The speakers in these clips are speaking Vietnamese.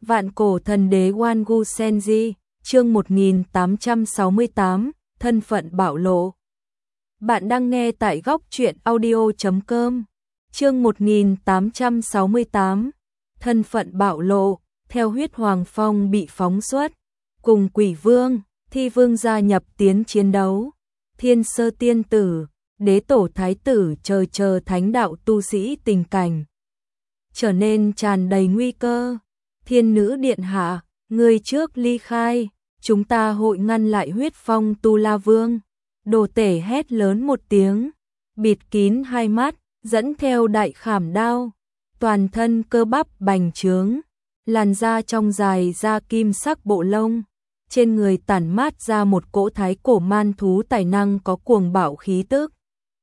Vạn cổ thần đế Wangu Senji, chương 1868, thân phận bạo lộ. Bạn đang nghe tại góc truyện audio.com. Chương 1868, thân phận bạo lộ. Theo huyết hoàng phong bị phóng xuất, cùng quỷ vương, thi vương gia nhập tiến chiến đấu. Thiên sơ tiên tử, đế tổ thái tử chờ thánh đạo tu sĩ tình cảnh trở nên tràn đầy nguy cơ. Thiên nữ điện hạ, người trước ly khai, chúng ta hội ngăn lại huyết phong tu la vương. Đồ tể hét lớn một tiếng, bịt kín hai mắt, dẫn theo đại khảm đao, toàn thân cơ bắp bành trướng, làn da trong dài da kim sắc bộ lông, trên người tản mát ra một cỗ thái cổ man thú tài năng có cuồng bạo khí tức.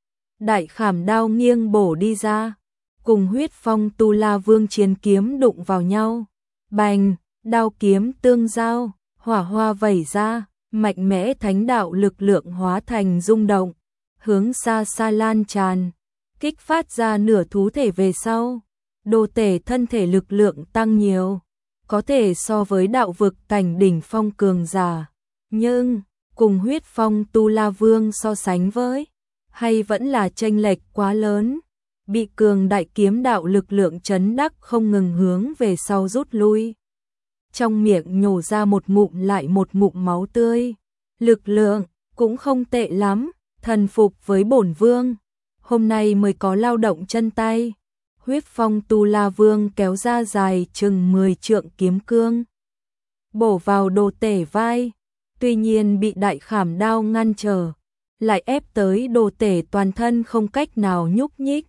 Đại khảm đao nghiêng bổ đi ra, cùng huyết phong tu la vương chiến kiếm đụng vào nhau. Bành, đao kiếm tương giao, hỏa hoa vẩy ra, mạnh mẽ thánh đạo lực lượng hóa thành rung động, hướng xa xa lan tràn, kích phát ra nửa thú thể về sau. Đồ tể thân thể lực lượng tăng nhiều, có thể so với đạo vực cảnh đỉnh phong cường giả, nhưng cùng huyết phong tu la vương so sánh với, hay vẫn là chênh lệch quá lớn, bị cường đại kiếm đạo lực lượng chấn đắc không ngừng hướng về sau rút lui. Trong miệng nhổ ra một ngụm lại một ngụm máu tươi, lực lượng cũng không tệ lắm, thần phục với bổn vương, hôm nay mới có lao động chân tay. Huyết phong tu la vương kéo ra dài chừng 10 trượng kiếm cương, bổ vào đồ tể vai, tuy nhiên bị đại khảm đao ngăn trở, lại ép tới đồ tể toàn thân không cách nào nhúc nhích.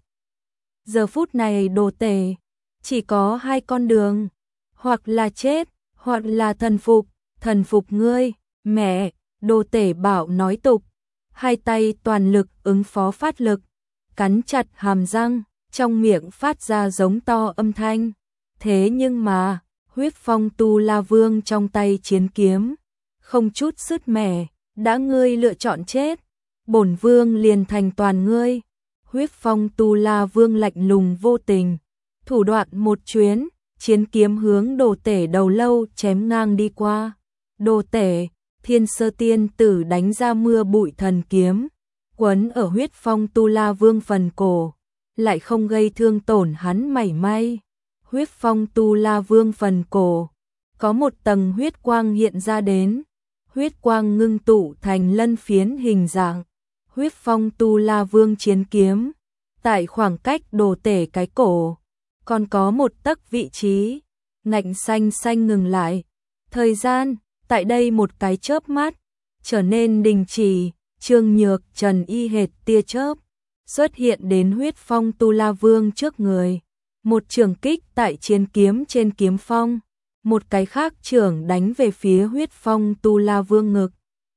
Giờ phút này đồ tể chỉ có hai con đường, hoặc là chết, hoặc là thần phục ngươi, mẹ. Đồ tể bảo nói tục, hai tay toàn lực ứng phó phát lực, cắn chặt hàm răng, trong miệng phát ra giống to âm thanh. Thế nhưng mà, huyết phong tu la vương trong tay chiến kiếm, không chút sứt mẻ, đã ngươi lựa chọn chết, bổn vương liền thành toàn ngươi. Huyết phong tu la vương lạnh lùng vô tình, thủ đoạn một chuyến, chiến kiếm hướng đồ tể đầu lâu chém ngang đi qua. Đồ tể, thiên sơ tiên tử đánh ra mưa bụi thần kiếm, quấn ở huyết phong tu la vương phần cổ, lại không gây thương tổn hắn mảy may. Huyết phong tu la vương phần cổ, có một tầng huyết quang hiện ra đến, huyết quang ngưng tụ thành lân phiến hình dạng. Huyết phong tu la vương chiến kiếm, tại khoảng cách đồ tể cái cổ, còn có một tấc vị trí, ngạnh xanh xanh ngừng lại. Thời gian, tại đây một cái chớp mắt, trở nên đình chỉ. Trương Nhược Trần y hệt tia chớp, xuất hiện đến huyết phong tu la vương trước người. Một trường kích tại chiến kiếm trên kiếm phong, một cái khác trường đánh về phía huyết phong tu la vương ngực.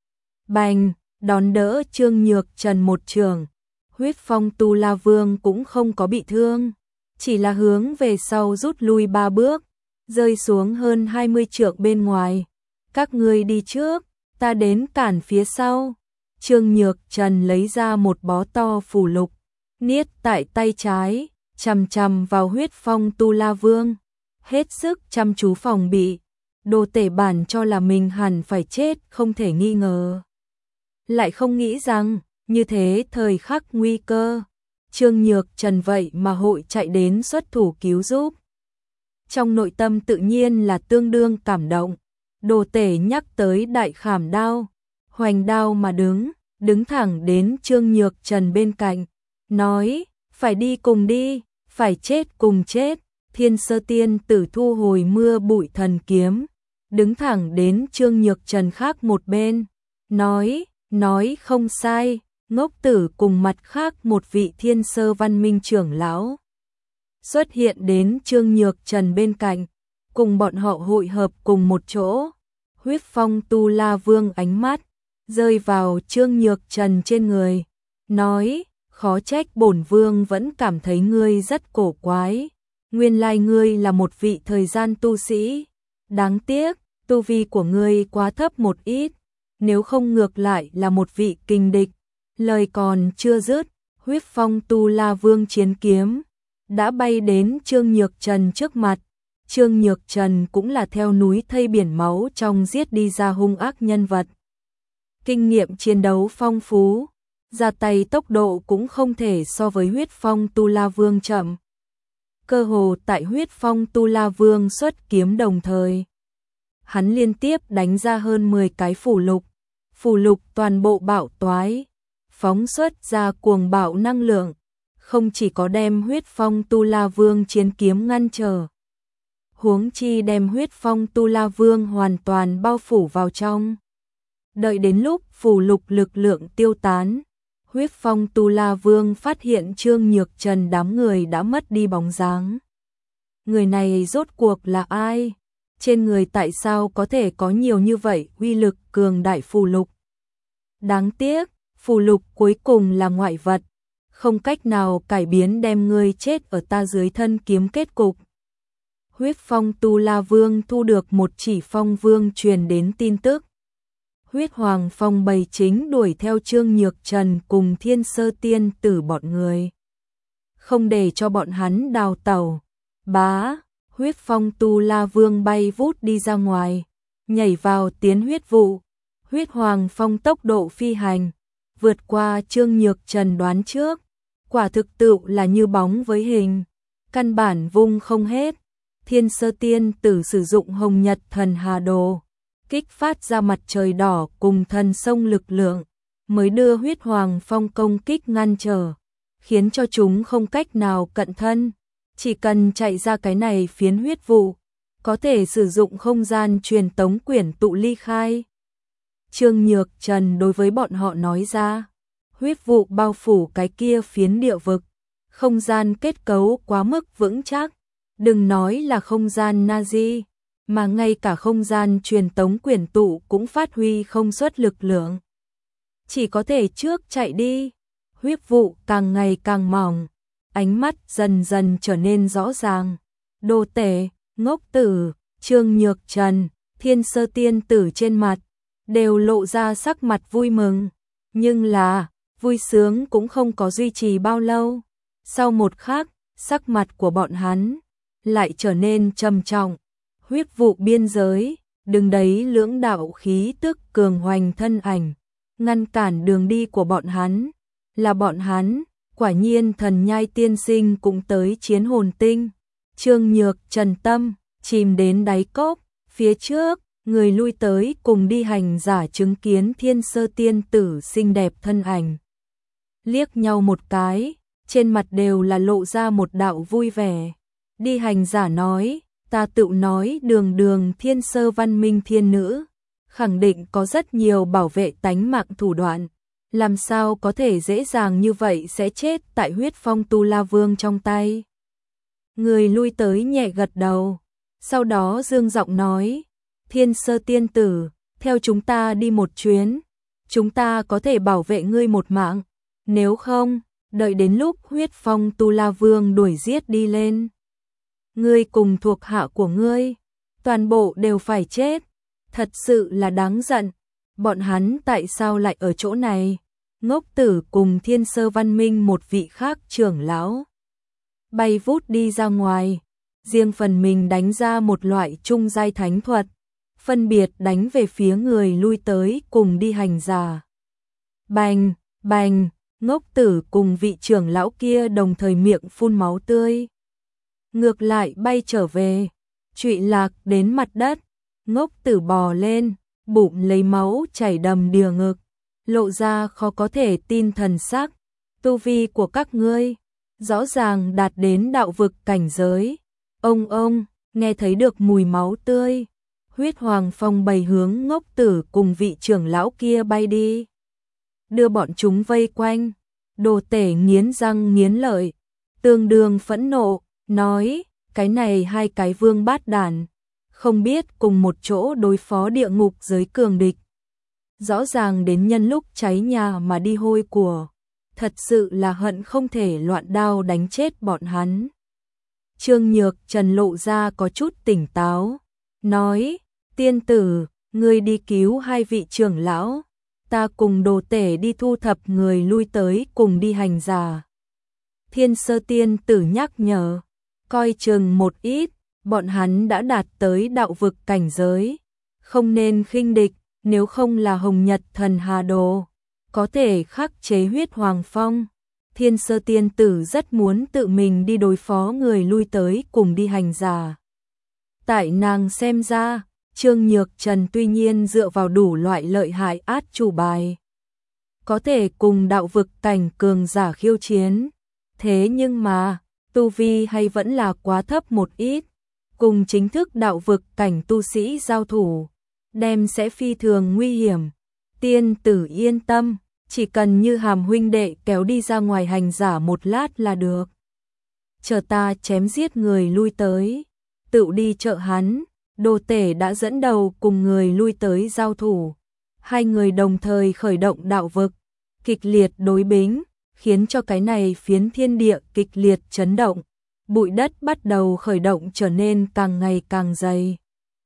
Bành, đón đỡ Trương Nhược Trần một trường, huyết phong tu la vương cũng không có bị thương, chỉ là hướng về sau rút lui 3 bước, rơi xuống hơn 20 trượng bên ngoài. Các ngươi đi trước, ta đến cản phía sau. Trương Nhược Trần lấy ra một bó to phù lục, niết tại tay trái, chằm chằm vào huyết phong tu la vương, hết sức chăm chú phòng bị. Đồ tể bản cho là mình hẳn phải chết không thể nghi ngờ, lại không nghĩ rằng như thế thời khắc nguy cơ, Trương Nhược Trần vậy mà hội chạy đến xuất thủ cứu giúp. Trong nội tâm tự nhiên là tương đương cảm động. Đồ tể nhắc tới đại khảm đao, hoành đao mà đứng thẳng đến Trương Nhược Trần bên cạnh, nói, phải đi cùng đi, phải chết cùng chết. Thiên sơ tiên tử thu hồi mưa bụi thần kiếm, đứng thẳng đến Trương Nhược Trần khác một bên, nói không sai. Ngốc tử cùng mặt khác một vị thiên sơ văn minh trưởng lão xuất hiện đến Trương Nhược Trần bên cạnh, cùng bọn họ hội hợp cùng một chỗ. Huyết phong tu la vương ánh mắt rơi vào Trương Nhược Trần trên người, nói, khó trách bổn vương vẫn cảm thấy ngươi rất cổ quái, nguyên lai ngươi là một vị thời gian tu sĩ, đáng tiếc tu vi của ngươi quá thấp một ít, nếu không ngược lại là một vị kình địch. Lời còn chưa dứt, huyết phong tu la vương chiến kiếm đã bay đến Trương Nhược Trần trước mặt, Trương Nhược Trần cũng là theo núi thây biển máu trong giết đi ra hung ác nhân vật. Kinh nghiệm chiến đấu phong phú, ra tay tốc độ cũng không thể so với Huyết Phong Tu La Vương chậm. Cơ hồ tại Huyết Phong Tu La Vương xuất kiếm đồng thời, hắn liên tiếp đánh ra hơn 10 cái phù lục toàn bộ bạo toái, phóng xuất ra cuồng bạo năng lượng, không chỉ có đem Huyết Phong Tu La Vương chiến kiếm ngăn trở, huống chi đem Huyết Phong Tu La Vương hoàn toàn bao phủ vào trong. Đợi đến lúc phù lục lực lượng tiêu tán, Huyết Phong Tu La Vương phát hiện Trương Nhược Trần đám người đã mất đi bóng dáng. Người này rốt cuộc là ai? Trên người tại sao có thể có nhiều như vậy uy lực cường đại phù lục? Đáng tiếc, phù lục cuối cùng là ngoại vật, không cách nào cải biến đem ngươi chết ở ta dưới thân kiếm kết cục. Huyết Phong Tu La Vương thu được một chỉ Phong Vương truyền đến tin tức. Huyết Hoàng Phong bầy chính đuổi theo Trương Nhược Trần cùng Thiên Sơ Tiên Tử bọn người, không để cho bọn hắn đào tẩu. Bá, Huyết Phong Tu La Vương bay vút đi ra ngoài, nhảy vào tiến huyết vụ. Huyết Hoàng Phong tốc độ phi hành, vượt qua Trương Nhược Trần đoán trước, quả thực tự là như bóng với hình, căn bản vung không hết. Thiên Sơ Tiên Tử sử dụng Hồng Nhật Thần Hà Đồ, kích phát ra mặt trời đỏ cùng thần sông lực lượng, mới đưa Huyết Hoàng Phong công kích ngăn trở, khiến cho chúng không cách nào cận thân. Chỉ cần chạy ra cái này phiến huyết vụ, có thể sử dụng không gian truyền tống quyển tụ ly khai. Trương Nhược Trần đối với bọn họ nói ra, huyết vụ bao phủ cái kia phiến địa vực, không gian kết cấu quá mức vững chắc, đừng nói là không gian Nazi, mà ngay cả không gian truyền tống quyển tụ cũng phát huy không xuất lực lượng. Chỉ có thể trước chạy đi. Huyết vụ càng ngày càng mỏng, ánh mắt dần dần trở nên rõ ràng. Đồ tể, ngốc tử, Trương Nhược Trần, Thiên Sơ Tiên Tử trên mặt đều lộ ra sắc mặt vui mừng, nhưng là vui sướng cũng không có duy trì bao lâu. Sau một khắc, sắc mặt của bọn hắn lại trở nên trầm trọng. Huyết vụ biên giới, đứng đấy lưỡng đạo khí tức cường hoành thân ảnh, ngăn cản đường đi của bọn hắn. Là bọn hắn, quả nhiên Thần Nhai tiên sinh cũng tới chiến hồn tinh. Trương Nhược Trần tâm chìm đến đáy cốc, phía trước, người lui tới cùng đi hành giả chứng kiến Thiên Sơ Tiên Tử xinh đẹp thân ảnh. Liếc nhau một cái, trên mặt đều là lộ ra một đạo vui vẻ. Đi hành giả nói, ta tự nói đường Thiên Sơ văn minh thiên nữ, khẳng định có rất nhiều bảo vệ tánh mạng thủ đoạn, làm sao có thể dễ dàng như vậy sẽ chết tại Huyết Phong Tu La Vương trong tay. Người lui tới nhẹ gật đầu, sau đó dương giọng nói, Thiên Sơ Tiên Tử, theo chúng ta đi một chuyến, chúng ta có thể bảo vệ ngươi một mạng, nếu không, đợi đến lúc Huyết Phong Tu La Vương đuổi giết đi lên, ngươi cùng thuộc hạ của ngươi, toàn bộ đều phải chết. Thật sự là đáng giận, bọn hắn tại sao lại ở chỗ này? Ngốc tử cùng Thiên Sơ văn minh một vị khác trưởng lão bay vút đi ra ngoài, riêng phần mình đánh ra một loại trung giai thánh thuật, phân biệt đánh về phía người lui tới cùng đi hành giả. Bành, bành, ngốc tử cùng vị trưởng lão kia đồng thời miệng phun máu tươi, ngược lại bay trở về, trụy lạc đến mặt đất. Ngốc tử bò lên, bụng lấy máu chảy đầm đìa ngực, lộ ra khó có thể tin thần sắc. Tu vi của các ngươi rõ ràng đạt đến đạo vực cảnh giới. Ông, nghe thấy được mùi máu tươi. Huyết Hoàng Phong bày hướng ngốc tử cùng vị trưởng lão kia bay đi, đưa bọn chúng vây quanh. Đồ tể nghiến răng nghiến lợi, tương đương phẫn nộ, nói, cái này hai cái vương bát đản, không biết cùng một chỗ đối phó địa ngục giới cường địch. Rõ ràng đến nhân lúc cháy nhà mà đi hôi của, thật sự là hận không thể loạn đao đánh chết bọn hắn. Trương Nhược Trần lộ ra có chút tỉnh táo, nói, tiên tử, ngươi đi cứu hai vị trưởng lão, ta cùng đồ tể đi thu thập người lui tới cùng đi hành giả. Thiên Sơ Tiên Tử nhắc nhở, coi chừng một ít, bọn hắn đã đạt tới đạo vực cảnh giới, không nên khinh địch, nếu không là Hồng Nhật Thần Hà Đồ có thể khắc chế huyết hoàng phong. Thiên Sơ tiên tử rất muốn tự mình đi đối phó người lui tới cùng đi hành giả. Tại nàng xem ra, Trương Nhược Trần tuy nhiên dựa vào đủ loại lợi hại át chủ bài, có thể cùng đạo vực cảnh cường giả khiêu chiến. Thế nhưng mà, tu vi hay vẫn là quá thấp một ít, cùng chính thức đạo vực cảnh tu sĩ giao thủ, đem sẽ phi thường nguy hiểm. Tiên tử yên tâm, chỉ cần như Hàm huynh đệ kéo đi ra ngoài hành giả một lát là được. Chờ ta chém giết người lui tới, tự đi trợ hắn. Đồ Tể đã dẫn đầu cùng người lui tới giao thủ. Hai người đồng thời khởi động đạo vực, kịch liệt đối bính, khiến cho cái này phiến thiên địa kịch liệt chấn động. Bụi đất bắt đầu khởi động trở nên càng ngày càng dày.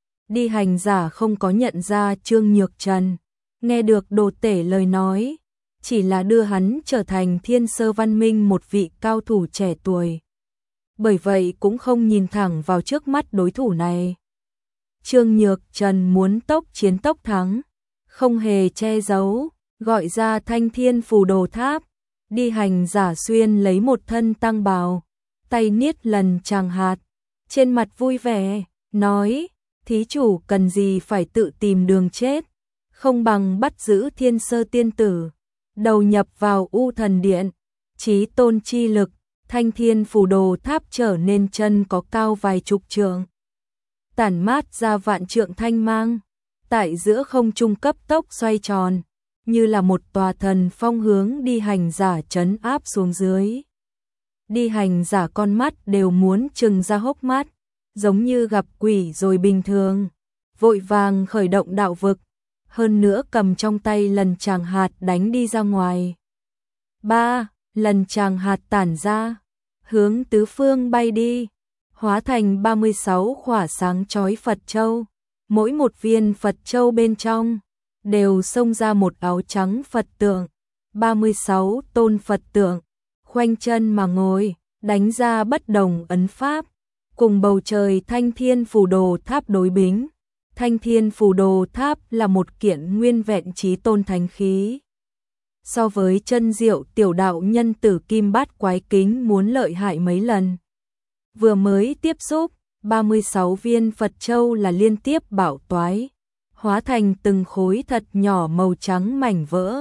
Đi hành giả không có nhận ra Trương Nhược Trần, nghe được Đồ Tể lời nói, chỉ là đưa hắn trở thành Thiên Sơ Văn Minh một vị cao thủ trẻ tuổi. Bởi vậy cũng không nhìn thẳng vào trước mắt đối thủ này. Trương Nhược Trần muốn tốc chiến tốc thắng, không hề che giấu, gọi ra Thanh Thiên Phù Đồ Tháp. Đi hành giả xuyên lấy một thân tăng bào, tay niết lần tràng hạt, trên mặt vui vẻ, nói, thí chủ cần gì phải tự tìm đường chết, không bằng bắt giữ Thiên Sơ tiên tử, đầu nhập vào U Thần Điện, chí tôn chi lực, Thanh Thiên Phù Đồ Tháp trở nên chân có cao vài chục trượng, tản mát ra vạn trượng thanh mang, tại giữa không trung cấp tốc xoay tròn, như là một tòa thần phong hướng đi hành giả trấn áp xuống dưới. Đi hành giả con mắt đều muốn trừng ra hốc mắt, giống như gặp quỷ rồi bình thường, vội vàng khởi động đạo vực, hơn nữa cầm trong tay lần tràng hạt đánh đi ra ngoài. 3. Lần tràng hạt tản ra, hướng tứ phương bay đi, hóa thành 36 khỏa sáng chói Phật châu, mỗi một viên Phật châu bên trong đều xông ra một áo trắng Phật tượng, 36 tôn Phật tượng, khoanh chân mà ngồi, đánh ra bất đồng ấn pháp, cùng bầu trời Thanh Thiên Phù Đồ Tháp đối bính. Thanh Thiên Phù Đồ Tháp là một kiện nguyên vẹn chí tôn thánh khí. So với chân diệu tiểu đạo nhân tử kim bát quái kính muốn lợi hại mấy lần. Vừa mới tiếp xúc, 36 viên Phật châu là liên tiếp bảo toái, hóa thành từng khối thật nhỏ màu trắng mảnh vỡ.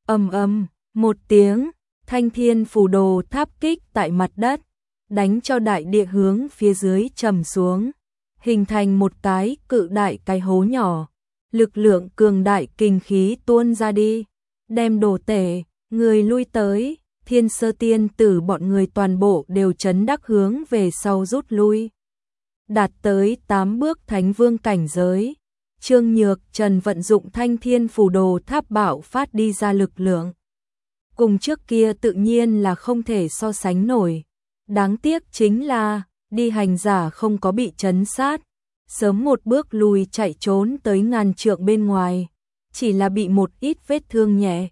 Một tiếng, Thanh Thiên Phù Đồ Tháp kích tại mặt đất, đánh cho đại địa hướng phía dưới trầm xuống, hình thành một cái cự đại cái hố nhỏ. Lực lượng cường đại kinh khí tuôn ra đi, đem Đồ Tể, người lui tới, Thiên Sơ tiên tử bọn người toàn bộ đều chấn đắc hướng về sau rút lui. Đạt tới 8 bước thánh vương cảnh giới, Trương Nhược Trần vận dụng Thanh Thiên Phù Đồ Tháp bạo phát đi ra lực lượng. Cùng trước kia tự nhiên là không thể so sánh nổi. Đáng tiếc chính là, đi hành giả không có bị trấn sát, sớm một bước lùi chạy trốn tới ngàn trượng bên ngoài, chỉ là bị một ít vết thương nhẹ.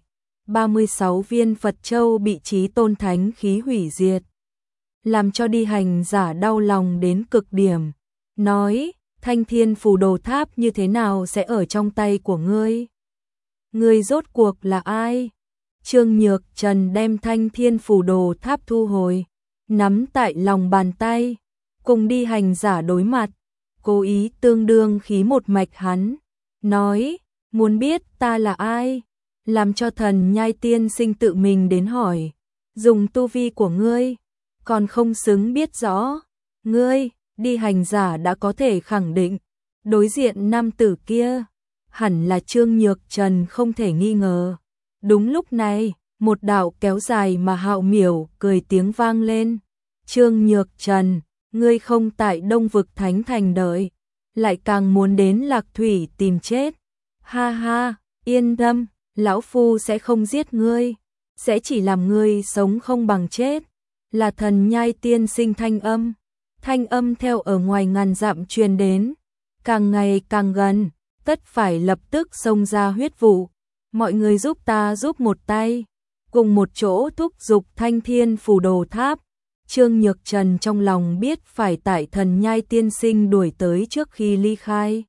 36 viên Phật châu bị chí tôn thánh khí hủy diệt, làm cho đi hành giả đau lòng đến cực điểm, nói, Thanh Thiên Phù Đồ Tháp như thế nào sẽ ở trong tay của ngươi? Ngươi rốt cuộc là ai? Trương Nhược Trần đem Thanh Thiên Phù Đồ Tháp thu hồi, nắm tại lòng bàn tay, cùng đi hành giả đối mặt, cố ý tương đương khí một mạch hắn, nói, muốn biết ta là ai? Làm cho Thần Nhai tiên sinh tự mình đến hỏi, dùng tu vi của ngươi, còn không xứng biết rõ, ngươi, đi hành giả đã có thể khẳng định, đối diện nam tử kia, hẳn là Trương Nhược Trần không thể nghi ngờ. Đúng lúc này, một đạo kéo dài mà hạo miểu cười tiếng vang lên, Trương Nhược Trần, ngươi không tại Đông Vực Thánh Thành đợi, lại càng muốn đến Lạc Thủy tìm chết, ha ha, yên tâm. Lão Phu sẽ không giết ngươi, sẽ chỉ làm ngươi sống không bằng chết. Là Thần Nhai tiên sinh thanh âm theo ở ngoài ngàn dặm truyền đến, càng ngày càng gần, tất phải lập tức xông ra huyết vụ. Mọi người giúp ta giúp một tay, cùng một chỗ thúc giục Thanh Thiên Phù Đồ Tháp. Trương Nhược Trần trong lòng biết phải tại Thần Nhai tiên sinh đuổi tới trước khi ly khai.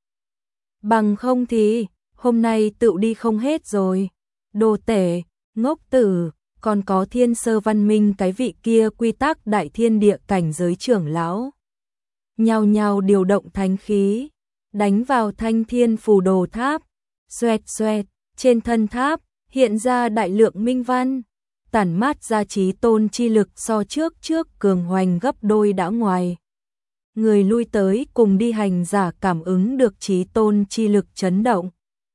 Bằng không thì, hôm nay tự đi không hết rồi. Đồ tể, ngốc tử, còn có Thiên Sơ Văn Minh cái vị kia quy tắc đại thiên địa cảnh giới trưởng lão. Nhao nhao điều động thánh khí, đánh vào Thanh Thiên Phù Đồ Tháp. Xoẹt xoẹt, trên thân tháp hiện ra đại lượng minh văn, tản mát ra chí tôn chi lực so trước cường hoành gấp đôi đã ngoài. Người lui tới cùng đi hành giả cảm ứng được chí tôn chi lực chấn động.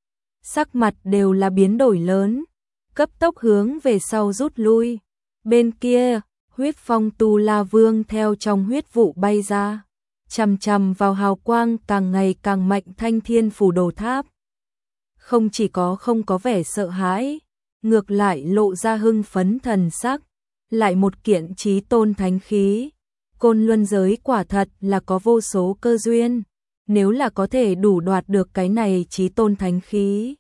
Sắc mặt đều là biến đổi lớn, cấp tốc hướng về sau rút lui. Bên kia, huyết phong Tu La Vương theo trong huyết vụ bay ra, chằm chằm vào hào quang càng ngày càng mạnh Thanh Thiên Phù Đồ Tháp. Không chỉ có không có vẻ sợ hãi, ngược lại lộ ra hưng phấn thần sắc, lại một kiện chí tôn thánh khí. Côn Luân giới quả thật là có vô số cơ duyên, nếu là có thể đủ đoạt được cái này chí tôn thánh khí,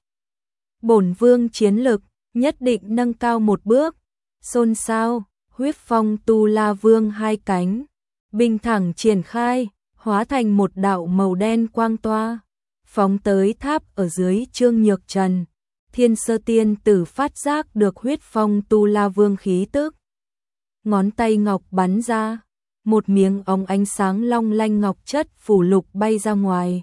bổn vương chiến lực nhất định nâng cao một bước. Xôn xao, huyết phong Tu La Vương hai cánh bình thẳng triển khai, hóa thành một đạo màu đen quang toa, phóng tới tháp ở dưới Trương Nhược Trần. Thiên Sơ Tiên Tử phát giác được huyết phong Tu La Vương khí tức, ngón tay ngọc bắn ra, một miếng óng ánh sáng long lanh ngọc chất phủ lục bay ra ngoài.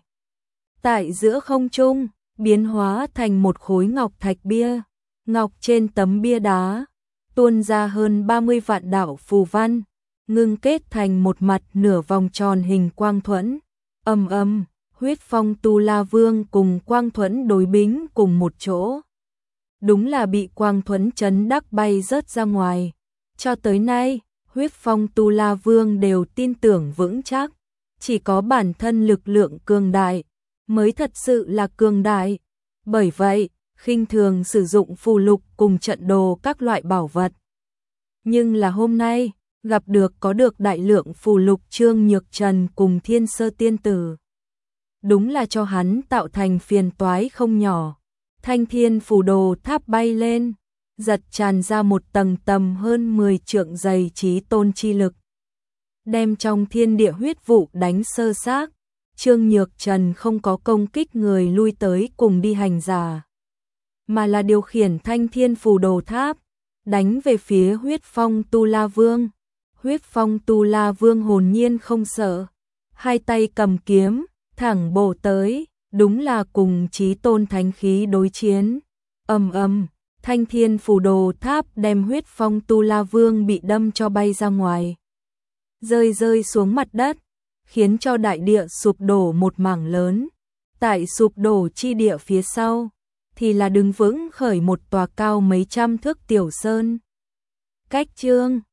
Tại giữa không trung, biến hóa thành một khối ngọc thạch bia, ngọc trên tấm bia đá tuôn ra hơn 30 vạn đạo phù văn, ngưng kết thành một mặt nửa vòng tròn hình quang thuẫn. Ầm ầm, huyết phong Tu La Vương cùng quang thuẫn đối bính cùng một chỗ. Đúng là bị quang thuẫn chấn đắc bay rớt ra ngoài. Cho tới nay, huyết phong Tu La Vương đều tin tưởng vững chắc, chỉ có bản thân lực lượng cường đại mới thật sự là cường đại. Bởi vậy, khinh thường sử dụng phù lục cùng trận đồ các loại bảo vật. Nhưng là hôm nay, gặp được có được đại lượng phù lục Trương Nhược Trần cùng Thiên Sơ Tiên Tử, đúng là cho hắn tạo thành phiền toái không nhỏ. Thanh Thiên Phù Đồ Tháp bay lên, giật tràn ra một tầng tầm hơn 10 trượng dày chí tôn chi lực, đem trong thiên địa huyết vụ đánh sơ xác. Trương Nhược Trần không có công kích người lui tới cùng đi hành giả, mà là điều khiển Thanh Thiên Phù Đồ Tháp, đánh về phía huyết phong Tu La Vương. Huyết phong Tu La Vương hồn nhiên không sợ, hai tay cầm kiếm, thẳng bổ tới, đúng là cùng chí tôn thánh khí đối chiến. Ầm ầm, Thanh Thiên Phù Đồ Tháp đem huyết phong Tu La Vương bị đâm cho bay ra ngoài, rơi xuống mặt đất, khiến cho đại địa sụp đổ một mảng lớn. Tại sụp đổ chi địa phía sau, thì là đứng vững khởi một tòa cao mấy trăm thước tiểu sơn. Cách chương